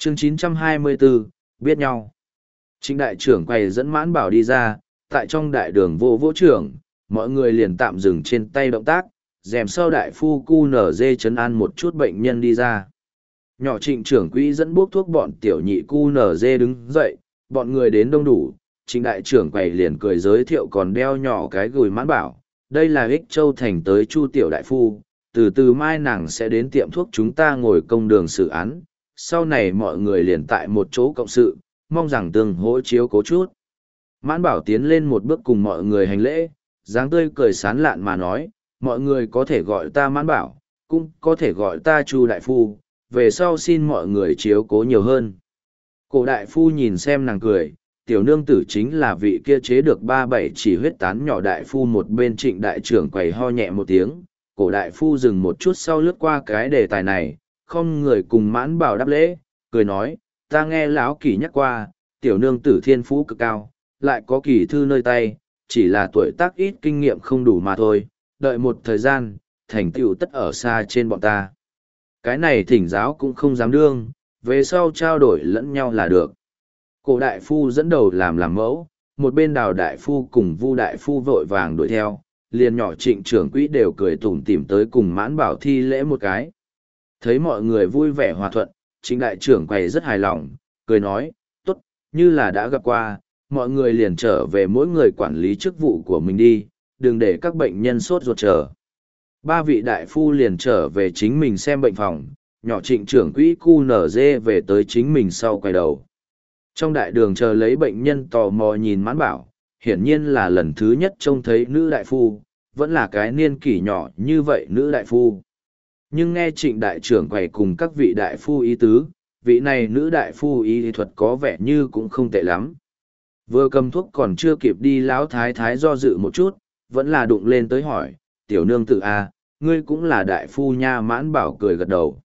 Chương 924, biết nhau. Trịnh đại trưởng quầy dẫn Mãn Bảo đi ra, tại trong đại đường vô vỗ trưởng, mọi người liền tạm dừng trên tay động tác, dèm sau đại phu cu nở dê chấn an một chút bệnh nhân đi ra. Nhỏ trịnh trưởng quỹ dẫn bốc thuốc bọn tiểu nhị cu nở dê đứng dậy, bọn người đến đông đủ, trịnh đại trưởng quầy liền cười giới thiệu còn đeo nhỏ cái gùi Mãn Bảo, đây là Ích Châu thành tới Chu tiểu đại phu, từ từ mai nàng sẽ đến tiệm thuốc chúng ta ngồi công đường xử án, sau này mọi người liền tại một chỗ cộng sự, mong rằng tương hỗ chiếu cố chút. Mãn Bảo tiến lên một bước cùng mọi người hành lễ, dáng tươi cười sán lạn mà nói, mọi người có thể gọi ta Mãn Bảo, cũng có thể gọi ta Chu đại phu, về sau xin mọi người chiếu cố nhiều hơn. Cổ đại phu nhìn xem nàng cười, tiểu nương tử chính là vị kia chế được 37 chỉ huyết tán nhỏ đại phu. Một bên trịnh đại trưởng quầy ho nhẹ một tiếng, cổ đại phu dừng một chút sau lướt qua cái đề tài này, không người cùng Mãn Bảo đáp lễ, cười nói, ta nghe lão kỳ nhắc qua, tiểu nương tử thiên phú cực cao, lại có kỳ thư nơi tay, chỉ là tuổi tác ít kinh nghiệm không đủ mà thôi, đợi một thời gian, thành tựu tất ở xa trên bọn ta. Cái này thỉnh giáo cũng không dám đương, về sau trao đổi lẫn nhau là được. Cổ đại phu dẫn đầu làm mẫu, một bên Đào đại phu cùng Vu đại phu vội vàng đuổi theo, liền nhỏ trịnh trưởng quỹ đều cười tủm tỉm tới cùng Mãn Bảo thi lễ một cái. Thấy mọi người vui vẻ hòa thuận, trịnh đại trưởng quầy rất hài lòng, cười nói, tốt, như là đã gặp qua, mọi người liền trở về mỗi người quản lý chức vụ của mình đi, đừng để các bệnh nhân sốt ruột chờ. Ba vị đại phu liền trở về chính mình xem bệnh phòng, nhỏ trịnh trưởng quỹ cu nở dê về tới chính mình sau quay đầu. Trong đại đường chờ lấy bệnh nhân tò mò nhìn Mãn Bảo, hiển nhiên là lần thứ nhất trông thấy nữ đại phu, vẫn là cái niên kỷ nhỏ như vậy nữ đại phu. Nhưng nghe trịnh đại trưởng quầy cùng các vị đại phu ý tứ, vị này nữ đại phu y thuật có vẻ như cũng không tệ lắm. Vừa cầm thuốc còn chưa kịp đi, lão thái thái do dự một chút, vẫn là đụng lên tới hỏi, tiểu nương tử a, ngươi cũng là đại phu nha. Mãn Bảo cười gật đầu.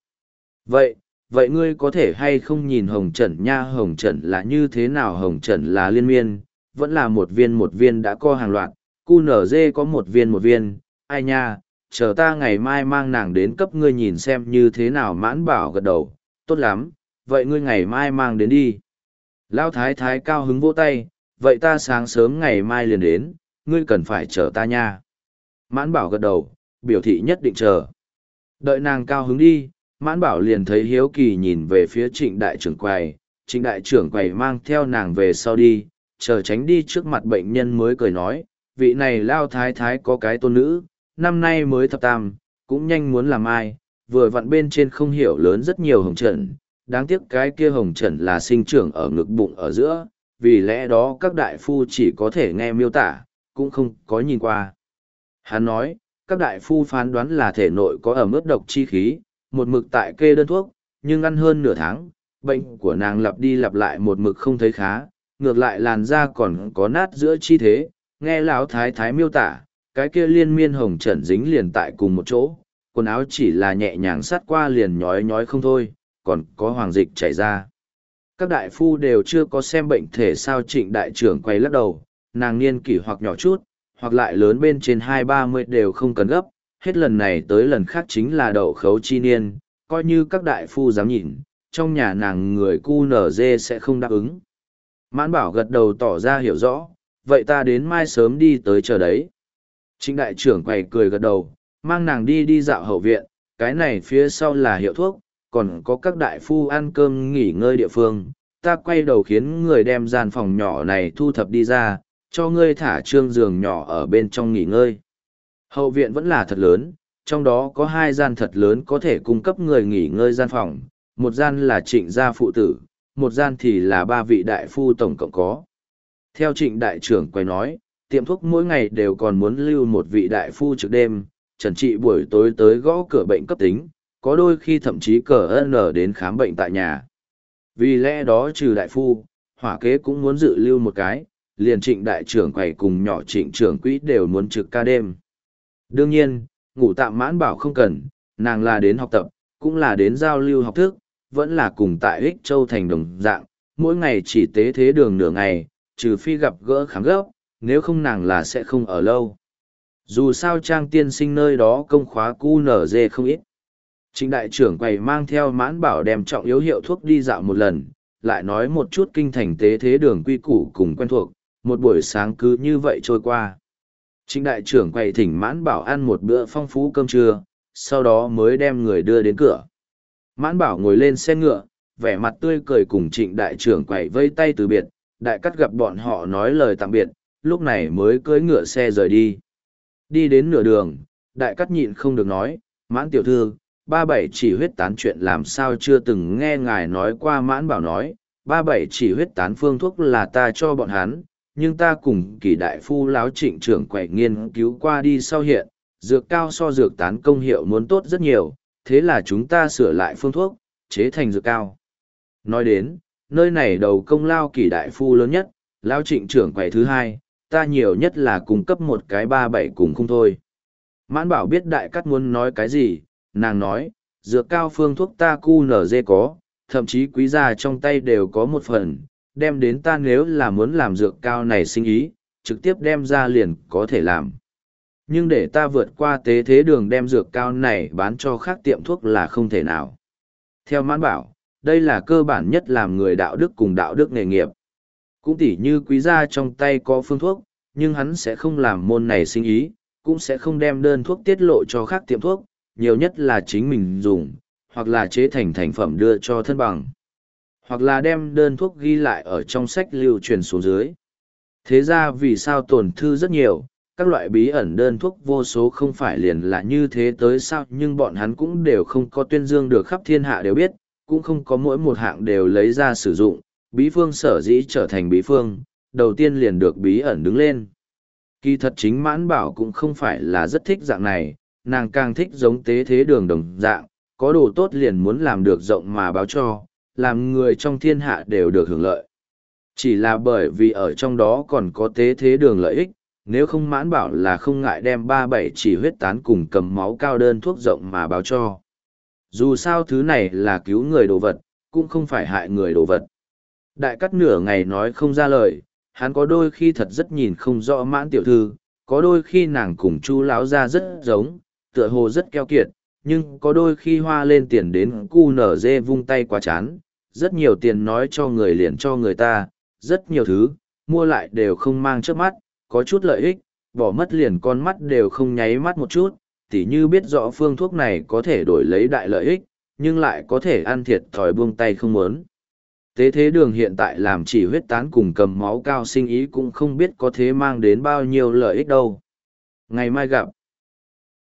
Vậy ngươi có thể hay không nhìn hồng trần nha? Hồng trần là như thế nào? Hồng trần là liên miên, vẫn là một viên đã co hàng loạt, cu nở dê có một viên, ai nha, chờ ta ngày mai mang nàng đến cấp ngươi nhìn xem như thế nào. Mãn Bảo gật đầu, tốt lắm, vậy ngươi ngày mai mang đến đi. Lão thái thái cao hứng vỗ tay, vậy ta sáng sớm ngày mai liền đến, ngươi cần phải chờ ta nha. Mãn Bảo gật đầu, biểu thị nhất định chờ. Đợi nàng cao hứng đi, Mãn Bảo liền thấy hiếu kỳ nhìn về phía trịnh đại trưởng quầy. Trịnh đại trưởng quầy mang theo nàng về sau đi, chờ tránh đi trước mặt bệnh nhân mới cười nói, vị này lao thái thái có cái tôn nữ, năm nay mới thập tam, cũng nhanh muốn làm ai, vừa vặn bên trên không hiểu lớn rất nhiều hồng trần, đáng tiếc cái kia hồng trần là sinh trưởng ở ngực bụng ở giữa, vì lẽ đó các đại phu chỉ có thể nghe miêu tả, cũng không có nhìn qua. Hắn nói, các đại phu phán đoán là thể nội có ẩm ướt độc chi khí, một mực tại kê đơn thuốc, nhưng ăn hơn nửa tháng, bệnh của nàng lặp đi lặp lại một mực không thấy khá, ngược lại làn da còn có nát giữa chi thế. Nghe lão thái thái miêu tả, cái kia liên miên hồng trần dính liền tại cùng một chỗ, quần áo chỉ là nhẹ nhàng sát qua liền nhói nhói không thôi, còn có hoàng dịch chảy ra. Các đại phu đều chưa có xem bệnh thể sao? Trịnh đại trưởng quay lắc đầu, nàng niên kỷ hoặc nhỏ chút, hoặc lại lớn bên trên 20-30 đều không cần gấp, hết lần này tới lần khác chính là đậu khấu chi niên, coi như các đại phu dám nhìn, trong nhà nàng người cu nở dê sẽ không đáp ứng. Mãn Bảo gật đầu tỏ ra hiểu rõ, vậy ta đến mai sớm đi tới chờ đấy. Trịnh đại trưởng quầy cười gật đầu, mang nàng đi dạo hậu viện, cái này phía sau là hiệu thuốc, còn có các đại phu ăn cơm nghỉ ngơi địa phương. Ta quay đầu khiến người đem gian phòng nhỏ này thu thập đi ra, cho ngươi thả trương giường nhỏ ở bên trong nghỉ ngơi. Hậu viện vẫn là thật lớn, trong đó có 2 gian thật lớn có thể cung cấp người nghỉ ngơi gian phòng, một gian là trịnh gia phụ tử, một gian thì là 3 vị đại phu tổng cộng có. Theo trịnh đại trưởng quay nói, tiệm thuốc mỗi ngày đều còn muốn lưu một vị đại phu trực đêm, trần trị buổi tối tới gõ cửa bệnh cấp tính, có đôi khi thậm chí cờ n đến khám bệnh tại nhà. Vì lẽ đó trừ đại phu, hỏa kế cũng muốn dự lưu một cái, liền trịnh đại trưởng quầy cùng nhỏ trịnh trưởng quỹ đều muốn trực ca đêm. Đương nhiên, ngủ tạm Mãn Bảo không cần, nàng là đến học tập, cũng là đến giao lưu học thức, vẫn là cùng tại Ích Châu thành đồng dạng, mỗi ngày chỉ tế thế đường nửa ngày, trừ phi gặp gỡ khám gấp, nếu không nàng là sẽ không ở lâu. Dù sao Trang tiên sinh nơi đó công khóa cu nở dê không ít. Trịnh đại trưởng quầy mang theo Mãn Bảo đem trọng yếu hiệu thuốc đi dạo một lần, lại nói một chút kinh thành tế thế đường quy củ cùng quen thuộc, một buổi sáng cứ như vậy trôi qua. Trịnh đại trưởng quầy thỉnh Mãn Bảo ăn một bữa phong phú cơm trưa, sau đó mới đem người đưa đến cửa. Mãn Bảo ngồi lên xe ngựa, vẻ mặt tươi cười cùng trịnh đại trưởng quầy vây tay từ biệt, đại cắt gặp bọn họ nói lời tạm biệt, lúc này mới cưỡi ngựa xe rời đi. Đi đến nửa đường, đại cắt nhịn không được nói, Mãn tiểu thư, 37 chỉ huyết tán chuyện làm sao chưa từng nghe ngài nói qua. Mãn Bảo nói, 37 chỉ huyết tán phương thuốc là ta cho bọn hắn, nhưng ta cùng kỳ đại phu láo trịnh trưởng quầy nghiên cứu qua đi sau hiện, dược cao so dược tán công hiệu muốn tốt rất nhiều, thế là chúng ta sửa lại phương thuốc, chế thành dược cao. Nói đến, nơi này đầu công lao kỳ đại phu lớn nhất, lao trịnh trưởng quầy thứ hai, ta nhiều nhất là cung cấp một cái 37 cùng không thôi. Mãn Bảo biết đại cắt muốn nói cái gì, nàng nói, dược cao phương thuốc ta QNZ có, thậm chí quý gia trong tay đều có một phần, đem đến ta nếu là muốn làm dược cao này sinh ý, trực tiếp đem ra liền có thể làm. Nhưng để ta vượt qua tế thế đường đem dược cao này bán cho khác tiệm thuốc là không thể nào. Theo Mãn Bảo, đây là cơ bản nhất làm người đạo đức cùng đạo đức nghề nghiệp. Cũng tỉ như quý gia trong tay có phương thuốc, nhưng hắn sẽ không làm môn này sinh ý, cũng sẽ không đem đơn thuốc tiết lộ cho khác tiệm thuốc, nhiều nhất là chính mình dùng, hoặc là chế thành thành phẩm đưa cho thân bằng, hoặc là đem đơn thuốc ghi lại ở trong sách lưu truyền xuống dưới. Thế ra vì sao tổn thư rất nhiều, các loại bí ẩn đơn thuốc vô số không phải liền là như thế tới sao, nhưng bọn hắn cũng đều không có tuyên dương được khắp thiên hạ đều biết, cũng không có mỗi một hạng đều lấy ra sử dụng, bí phương sở dĩ trở thành bí phương, đầu tiên liền được bí ẩn đứng lên. Kỳ thật chính Mãn Bảo cũng không phải là rất thích dạng này, nàng càng thích giống tế thế đường đồng dạng, có đồ tốt liền muốn làm được rộng mà báo cho, làm người trong thiên hạ đều được hưởng lợi. Chỉ là bởi vì ở trong đó còn có tế thế đường lợi ích, nếu không Mãn Bảo là không ngại đem 37 chỉ huyết tán cùng cầm máu cao đơn thuốc rộng mà báo cho. Dù sao thứ này là cứu người đồ vật, cũng không phải hại người đồ vật. Đại cắt nửa ngày nói không ra lời, hắn có đôi khi thật rất nhìn không rõ Mãn tiểu thư, có đôi khi nàng cùng chu lão gia rất giống, tựa hồ rất keo kiệt, nhưng có đôi khi hoa lên tiền đến cu nở dê vung tay quá chán, rất nhiều tiền nói cho người liền cho người ta, rất nhiều thứ, mua lại đều không mang trước mắt, có chút lợi ích, bỏ mất liền con mắt đều không nháy mắt một chút, tỉ như biết rõ phương thuốc này có thể đổi lấy đại lợi ích, nhưng lại có thể ăn thiệt thòi buông tay không muốn. Tế thế đường hiện tại làm chỉ huyết tán cùng cầm máu cao sinh ý cũng không biết có thế mang đến bao nhiêu lợi ích đâu. Ngày mai gặp.